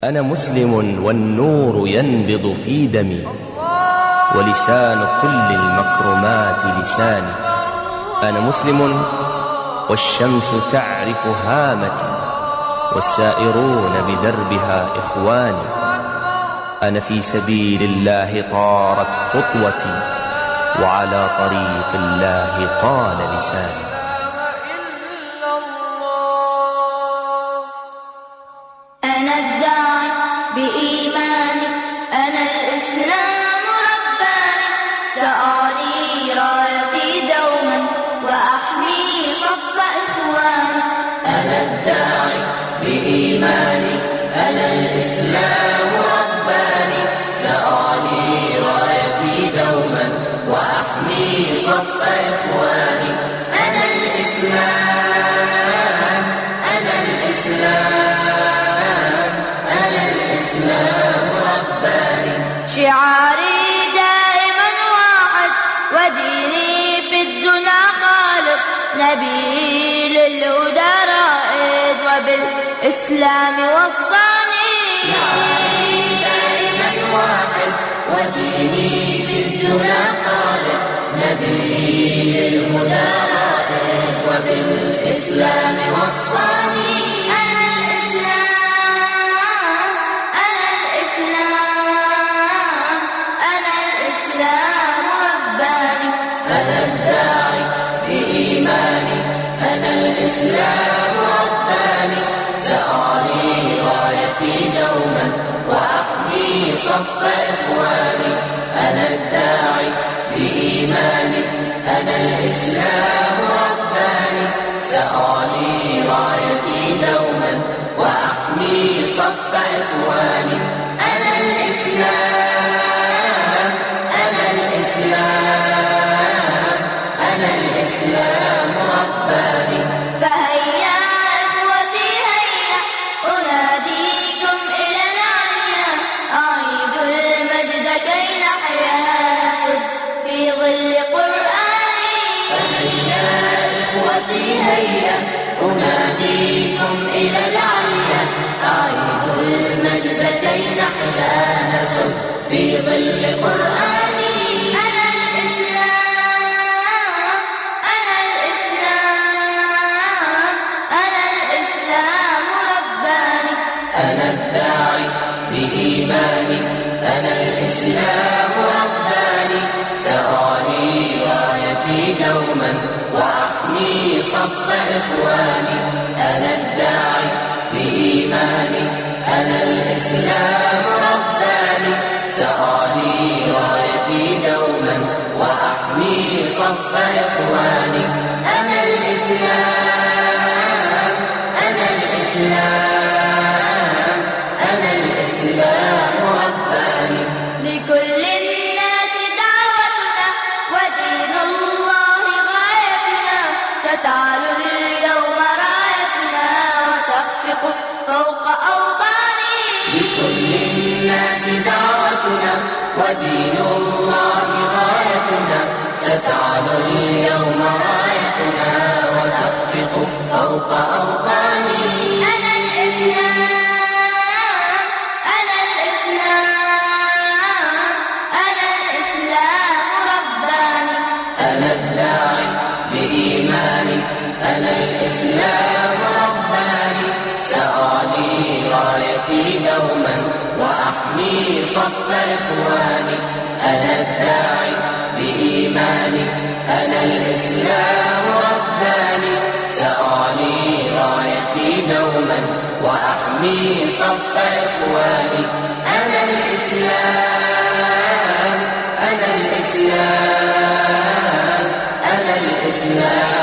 أنا مسلم والنور ينبض في دمي، ولسان كل المكرمات لساني. أنا مسلم والشمس تعرف هامتي، والسائرون بدربها إخواني. أنا في سبيل الله طارت خطوتي، وعلى طريق الله قال لساني. أنا الداعي بإيماني، أنا الإسلام رباني، سأعلي رايتي دوما وأحمي صف إخواني. أنا الداعي بإيماني، أنا الإسلام رباني، سأعلي رايتي دوما وأحمي صف إخواني. أنا الإسلام، أنا الإسلام، أنا الإسلام رباني. شعاري دائما واحد، وديني في الدنا خالد، نبي للهدى رائد وبالإسلام وصاني. شعاري دائما واحد، وديني في الدنا خالد، نبي للهدى رائد وبالإسلام وصاني. أنا الإسلام، أنا الإسلام، أنا الإسلام رباني. أنا الداعي بإيماني، أنا الإسلام رباني، سأعلي رايتي دوما وأحمي صف إخواني. أنا الداعي بإيماني، أنا الإسلام رباني، سأعلي رايتي دوما وأحمي صف إخواني. أنا الإسلام، أنا الإسلام، أنا الإسلام رباني. فهيا إخوتي هيا، أناديكم إلى العليا، أعيدوا المجد كي نحيا نسد في ظل قرآني. فهيا إخوتي هيا، أناديكم إلى العليا، أعيدوا المجد كي نحيا نسد في ظل قرآني. أنا الإسلام، أنا الإسلام، أنا الإسلام رباني. أنا الداعي بإيماني، أنا الإسلام رباني، سأعلي رايتي دوما وأحمي صف إخواني. أنا الداعي بإيماني، أنا الإسلام رباني، سأعلي رايتي دوما وأحمي صف إخواني. أنا الإسلام، أنا الإسلام، أنا الإسلام رباني. لكل الناس دعوتنا، ودين الله غايتنا، ستعلو اليوم رايتنا وتخفق فوق أوطاني. لكل الناس دعوتنا، ودين الله غايتنا، ستعلو اليوم رايتنا وتخفق فوق أوطاني. أنا الإسلام، أنا الإسلام، أنا الإسلام رباني. أنا الداعي بإيماني، أنا الإسلام رباني، سأعلي رايتي دوما وأحمي صف إخواني. أنا الداعي بإيماني، أنا الإسلام رباني، سأعلي رايتي دوما وأحمي صف إخواني. أنا الإسلام، أنا الإسلام، أنا الإسلام